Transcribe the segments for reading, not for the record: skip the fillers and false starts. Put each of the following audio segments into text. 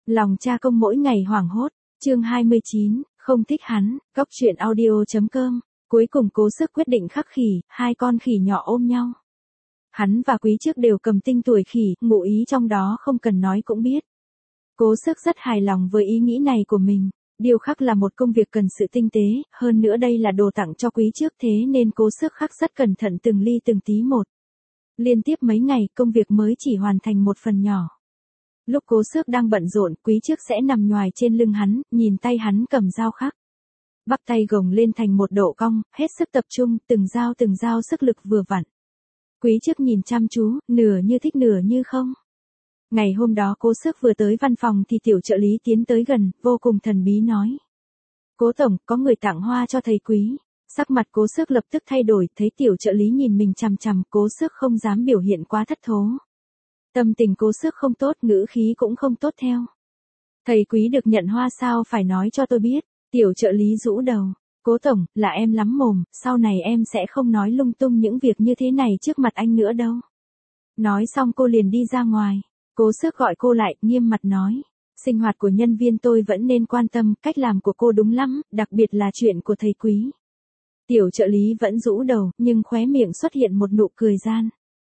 Lòng cha công mỗi ngày hoảng hốt, chương 29, không thích hắn, Cóc truyện audio.com, cuối cùng Cố Sức quyết định khắc khỉ, hai con khỉ nhỏ ôm nhau. Hắn và Quý Trước đều cầm tinh tuổi khỉ, ngụ ý trong đó không cần nói cũng biết. Cố Sức rất hài lòng với ý nghĩ này của mình, điêu khắc là một công việc cần sự tinh tế, hơn nữa đây là đồ tặng cho Quý Trước thế nên Cố Sức khắc rất cẩn thận từng ly từng tí một. Liên tiếp mấy ngày công việc mới chỉ hoàn thành một phần nhỏ. Lúc Cố Sức đang bận rộn, Quý Trước sẽ nằm nhoài trên lưng hắn, nhìn tay hắn cầm dao khắc. Bắp tay gồng lên thành một độ cong, hết sức tập trung, từng dao sức lực vừa vặn. Quý Trước nhìn chăm chú, nửa như thích nửa như không. Ngày hôm đó Cố Sức vừa tới văn phòng thì tiểu trợ lý tiến tới gần, vô cùng thần bí nói. Cố tổng, có người tặng hoa cho thầy Quý. Sắc mặt Cố Sức lập tức thay đổi, thấy tiểu trợ lý nhìn mình chằm chằm, Cố Sức không dám biểu hiện quá thất thố. Tâm tình Cố Sức không tốt, ngữ khí cũng không tốt theo. Thầy Quý được nhận hoa sao, phải nói cho tôi biết. Tiểu trợ lý rũ đầu. Cố tổng, là em lắm mồm, sau này em sẽ không nói lung tung những việc như thế này trước mặt anh nữa đâu. Nói xong cô liền đi ra ngoài. Cố Sức gọi cô lại, nghiêm mặt nói. Sinh hoạt của nhân viên tôi vẫn nên quan tâm, cách làm của cô đúng lắm, đặc biệt là chuyện của thầy Quý. Tiểu trợ lý vẫn rũ đầu, nhưng khóe miệng xuất hiện một nụ cười gian.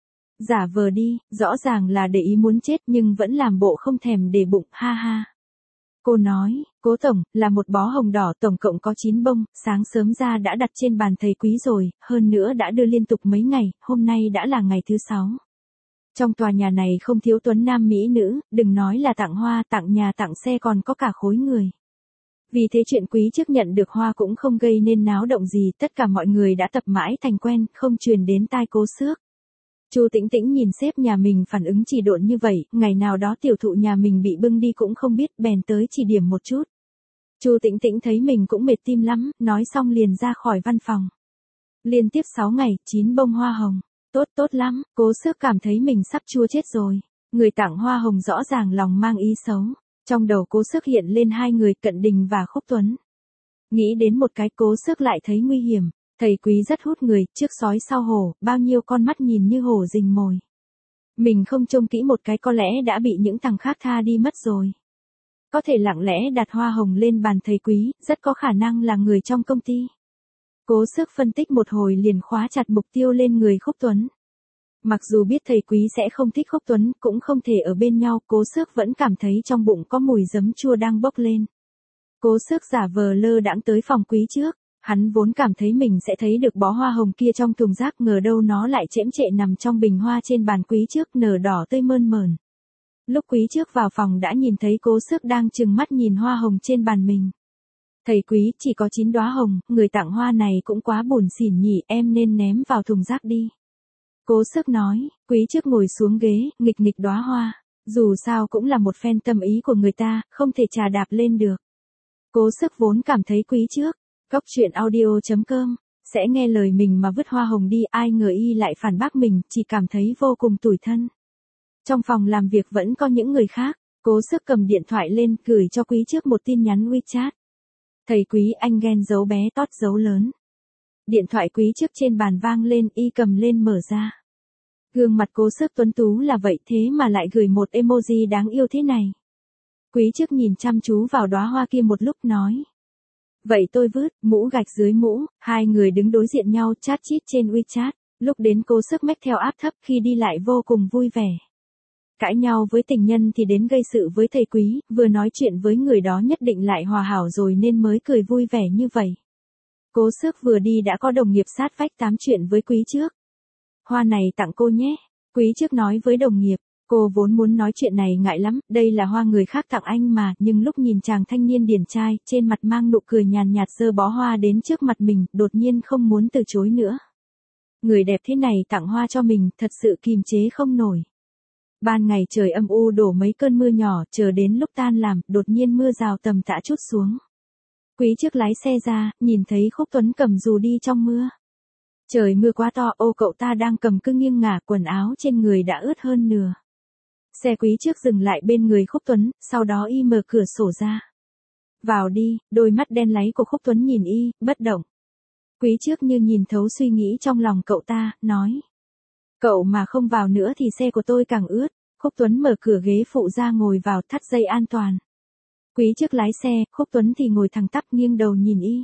Giả vờ đi, rõ ràng là để ý muốn chết nhưng vẫn làm bộ không thèm để bụng, ha ha. Cô nói, Cố tổng, là một bó hồng đỏ tổng cộng có 9 bông, sáng sớm ra đã đặt trên bàn thầy Quý rồi, hơn nữa đã đưa liên tục mấy ngày, hôm nay đã là ngày thứ 6. Trong tòa nhà này không thiếu tuấn nam mỹ nữ, đừng nói là tặng hoa, tặng nhà tặng xe còn có cả khối người. Vì thế chuyện Quý Trước nhận được hoa cũng không gây nên náo động gì, tất cả mọi người đã tập mãi thành quen, không truyền đến tai Cố Sức. Chu Tĩnh Tĩnh nhìn sếp nhà mình phản ứng chỉ độn như vậy, ngày nào đó tiểu thụ nhà mình bị bưng đi cũng không biết, bèn tới chỉ điểm một chút. Chu Tĩnh Tĩnh thấy mình cũng mệt tim lắm, nói xong liền ra khỏi văn phòng. Liên tiếp 6 ngày, 9 bông hoa hồng. Tốt lắm, Cố Sức cảm thấy mình sắp chua chết rồi. Người tặng hoa hồng rõ ràng lòng mang ý xấu. Trong đầu Cố Sức hiện lên hai người, Cận Đình và Khúc Tuấn. Nghĩ đến một cái, Cố Sức lại thấy nguy hiểm. Thầy Quý rất hút người, trước sói sau hổ, bao nhiêu con mắt nhìn như hổ rình mồi. Mình không trông kỹ một cái có lẽ đã bị những thằng khác tha đi mất rồi. Có thể lặng lẽ đặt hoa hồng lên bàn thầy Quý, rất có khả năng là người trong công ty. Cố Sức phân tích một hồi liền khóa chặt mục tiêu lên người Khúc Tuấn. Mặc dù biết thầy Quý sẽ không thích Khúc Tuấn, cũng không thể ở bên nhau, Cố Sức vẫn cảm thấy trong bụng có mùi giấm chua đang bốc lên. Cố Sức giả vờ lơ đãng tới phòng Quý Trước. Hắn vốn cảm thấy mình sẽ thấy được bó hoa hồng kia trong thùng rác, ngờ đâu nó lại chễm chệ nằm trong bình hoa trên bàn Quý Trước, nở đỏ tươi mơn mởn. Lúc Quý Trước vào phòng đã nhìn thấy Cố Sức đang trừng mắt nhìn hoa hồng trên bàn mình. Thầy Quý, chỉ có 9 đóa hồng, người tặng hoa này cũng quá buồn xỉn nhỉ, em nên ném vào thùng rác đi. Cố Sức nói. Quý Trước ngồi xuống ghế, nghịch đóa hoa. Dù sao cũng là một phen tâm ý của người ta, không thể chà đạp lên được. Cố Sức vốn cảm thấy Quý Trước, Cóc truyện audio.com, sẽ nghe lời mình mà vứt hoa hồng đi, ai ngờ y lại phản bác mình, chỉ cảm thấy vô cùng tủi thân. Trong phòng làm việc vẫn có những người khác, Cố Sức cầm điện thoại lên, gửi cho Quý Trước một tin nhắn WeChat. Thầy Quý, anh ghen dấu bé tót dấu lớn. Điện thoại Quý Trước trên bàn vang lên, y cầm lên mở ra. Gương mặt Cố Sức tuấn tú là vậy thế mà lại gửi một emoji đáng yêu thế này. Quý Trước nhìn chăm chú vào đóa hoa kia một lúc nói. Vậy tôi vứt, mũ gạch dưới mũ, hai người đứng đối diện nhau chat chít trên WeChat, lúc đến Cố Sức mách theo áp thấp, khi đi lại vô cùng vui vẻ. Cãi nhau với tình nhân thì đến gây sự với thầy Quý, vừa nói chuyện với người đó nhất định lại hòa hảo rồi nên mới cười vui vẻ như vậy. Cố Sức vừa đi đã có đồng nghiệp sát vách tám chuyện với Quý Trước. Hoa này tặng cô nhé, Quý Trước nói với đồng nghiệp. Cô vốn muốn nói chuyện này ngại lắm, đây là hoa người khác tặng anh mà, nhưng lúc nhìn chàng thanh niên điển trai, trên mặt mang nụ cười nhàn nhạt giơ bó hoa đến trước mặt mình, đột nhiên không muốn từ chối nữa. Người đẹp thế này tặng hoa cho mình, thật sự kìm chế không nổi. Ban ngày trời âm u đổ mấy cơn mưa nhỏ, chờ đến lúc tan làm, đột nhiên mưa rào tầm tã trút xuống. Quý Trước lái xe ra, nhìn thấy Khúc Tuấn cầm dù đi trong mưa. Trời mưa quá to, ô cậu ta đang cầm cứ nghiêng ngả, quần áo trên người đã ướt hơn nửa. Xe Quý Trước dừng lại bên người Khúc Tuấn, sau đó y mở cửa sổ ra. Vào đi, đôi mắt đen láy của Khúc Tuấn nhìn y, bất động. Quý Trước như nhìn thấu suy nghĩ trong lòng cậu ta, nói. Cậu mà không vào nữa thì xe của tôi càng ướt. Khúc Tuấn mở cửa ghế phụ ra ngồi vào, thắt dây an toàn. Quý trước lái xe, Khúc Tuấn thì ngồi thẳng tắp nghiêng đầu nhìn y.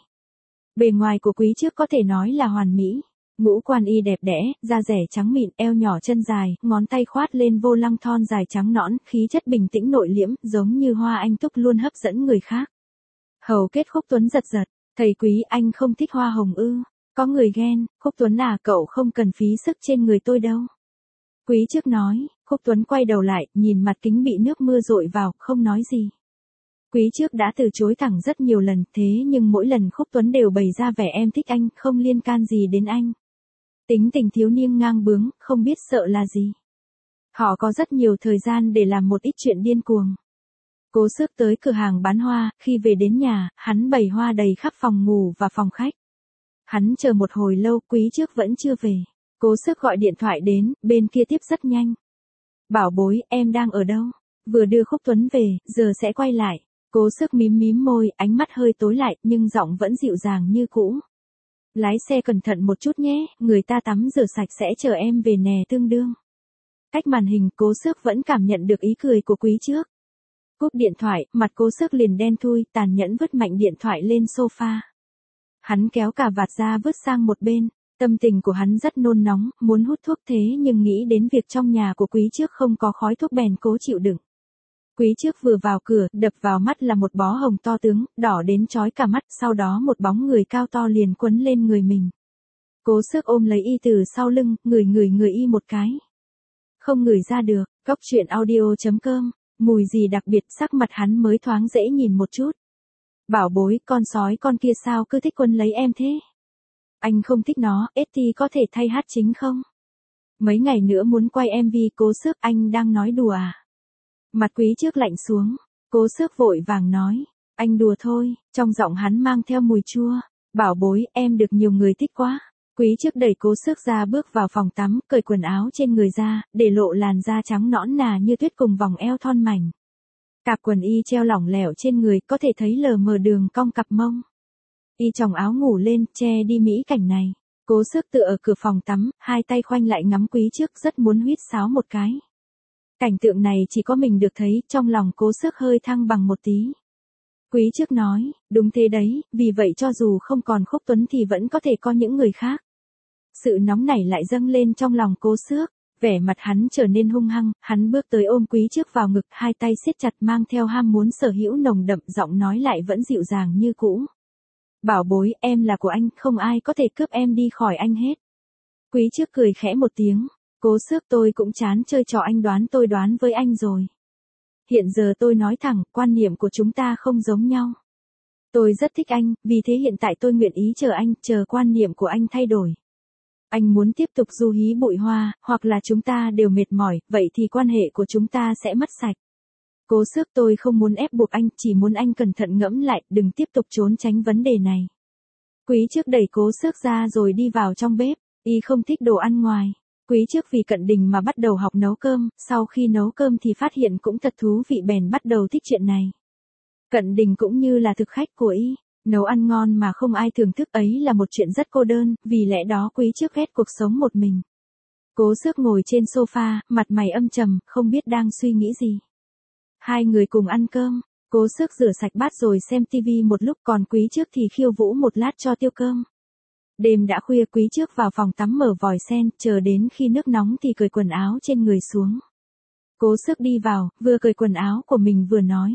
Bề ngoài của Quý trước có thể nói là hoàn mỹ. Ngũ quan y đẹp đẽ, da rẻ trắng mịn, eo nhỏ chân dài, ngón tay khoát lên vô lăng thon dài trắng nõn, khí chất bình tĩnh nội liễm, giống như hoa anh túc luôn hấp dẫn người khác. Hầu kết Khúc Tuấn giật giật, thầy Quý anh không thích hoa hồng ư? Có người ghen, Khúc Tuấn à cậu không cần phí sức trên người tôi đâu. Quý trước nói, Khúc Tuấn quay đầu lại, nhìn mặt kính bị nước mưa dội vào, không nói gì. Quý trước đã từ chối thẳng rất nhiều lần, thế nhưng mỗi lần Khúc Tuấn đều bày ra vẻ em thích anh, không liên can gì đến anh. Tính tình thiếu niên ngang bướng, không biết sợ là gì. Họ có rất nhiều thời gian để làm một ít chuyện điên cuồng. Cố Xước tới cửa hàng bán hoa, khi về đến nhà, hắn bày hoa đầy khắp phòng ngủ và phòng khách. Hắn chờ một hồi lâu, Quý trước vẫn chưa về. Cố Xước gọi điện thoại đến, bên kia tiếp rất nhanh. Bảo bối, em đang ở đâu? Vừa đưa Khúc Tuấn về, giờ sẽ quay lại. Cố Xước mím mím môi, ánh mắt hơi tối lại, nhưng giọng vẫn dịu dàng như cũ. Lái xe cẩn thận một chút nhé, người ta tắm rửa sạch sẽ chờ em về nè tương đương. Cách màn hình, Cố Xước vẫn cảm nhận được ý cười của Quý trước. Cúp điện thoại, mặt Cố Xước liền đen thui, tàn nhẫn vứt mạnh điện thoại lên sofa. Hắn kéo cà vạt ra vứt sang một bên, tâm tình của hắn rất nôn nóng, muốn hút thuốc thế nhưng nghĩ đến việc trong nhà của Quý trước không có khói thuốc bèn cố chịu đựng. Quý trước vừa vào cửa, đập vào mắt là một bó hồng to tướng, đỏ đến chói cả mắt, sau đó một bóng người cao to liền quấn lên người mình. Cố Xước ôm lấy y từ sau lưng, ngửi y một cái. Không ngửi ra được, Cóc Truyện Audio.com, mùi gì đặc biệt, sắc mặt hắn mới thoáng dễ nhìn một chút. Bảo bối, con sói con kia sao cứ thích quấn lấy em thế? Anh không thích nó, ST có thể thay hát chính không? Mấy ngày nữa muốn quay MV Cố Xước, anh đang nói đùa à? Mặt Quý trước lạnh xuống, Cố Xước vội vàng nói, anh đùa thôi, trong giọng hắn mang theo mùi chua. Bảo bối, em được nhiều người thích quá. Quý trước đẩy Cố Xước ra bước vào phòng tắm, cởi quần áo trên người ra, để lộ làn da trắng nõn nà như tuyết cùng vòng eo thon mảnh. Cạp quần y treo lỏng lẻo trên người, có thể thấy lờ mờ đường cong cặp mông. Y tròng áo ngủ lên, che đi mỹ cảnh này. Cố Xước tựa ở cửa phòng tắm, hai tay khoanh lại ngắm Quý trước, rất muốn huýt sáo một cái. Cảnh tượng này chỉ có mình được thấy, trong lòng Cố Xước hơi thăng bằng một tí. Quý trước nói, đúng thế đấy, vì vậy cho dù không còn Khúc Tuấn thì vẫn có thể có những người khác. Sự nóng nảy lại dâng lên trong lòng Cố Xước, vẻ mặt hắn trở nên hung hăng, hắn bước tới ôm Quý trước vào ngực, hai tay siết chặt mang theo ham muốn sở hữu nồng đậm, giọng nói lại vẫn dịu dàng như cũ. Bảo bối, em là của anh, không ai có thể cướp em đi khỏi anh hết. Quý trước cười khẽ một tiếng, Cố Xước tôi cũng chán chơi trò anh đoán tôi đoán với anh rồi. Hiện giờ tôi nói thẳng, quan niệm của chúng ta không giống nhau. Tôi rất thích anh, vì thế hiện tại tôi nguyện ý chờ anh, chờ quan niệm của anh thay đổi. Anh muốn tiếp tục du hí bụi hoa, hoặc là chúng ta đều mệt mỏi, vậy thì quan hệ của chúng ta sẽ mất sạch. Cố Xước tôi không muốn ép buộc anh, chỉ muốn anh cẩn thận ngẫm lại, đừng tiếp tục trốn tránh vấn đề này. Quý trước đẩy Cố Xước ra rồi đi vào trong bếp, y không thích đồ ăn ngoài. Quý trước vì Cận Đình mà bắt đầu học nấu cơm, sau khi nấu cơm thì phát hiện cũng thật thú vị bèn bắt đầu thích chuyện này. Cận Đình cũng như là thực khách của y, nấu ăn ngon mà không ai thưởng thức ấy là một chuyện rất cô đơn, vì lẽ đó Quý trước ghét cuộc sống một mình. Cố Xước ngồi trên sofa, mặt mày âm trầm, không biết đang suy nghĩ gì. Hai người cùng ăn cơm, Cố Xước rửa sạch bát rồi xem tivi một lúc, còn Quý trước thì khiêu vũ một lát cho tiêu cơm. Đêm đã khuya, Quý trước vào phòng tắm mở vòi sen, chờ đến khi nước nóng thì cởi quần áo trên người xuống. Cố Xước đi vào, vừa cởi quần áo của mình vừa nói.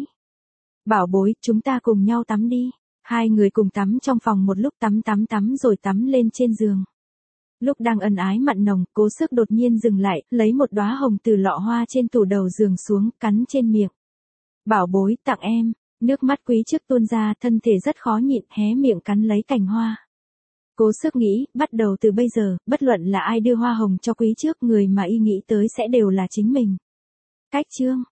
Bảo bối, chúng ta cùng nhau tắm đi. Hai người cùng tắm trong phòng một lúc, tắm rồi tắm lên trên giường. Lúc đang ân ái mặn nồng, Cố Xước đột nhiên dừng lại, lấy một đóa hồng từ lọ hoa trên tủ đầu giường xuống, cắn trên miệng. Bảo bối, tặng em. Nước mắt Quý trước tuôn ra, thân thể rất khó nhịn, hé miệng cắn lấy cành hoa. Cố Xước nghĩ, bắt đầu từ bây giờ, bất luận là ai đưa hoa hồng cho Quý trước, người mà y nghĩ tới sẽ đều là chính mình. Cách chương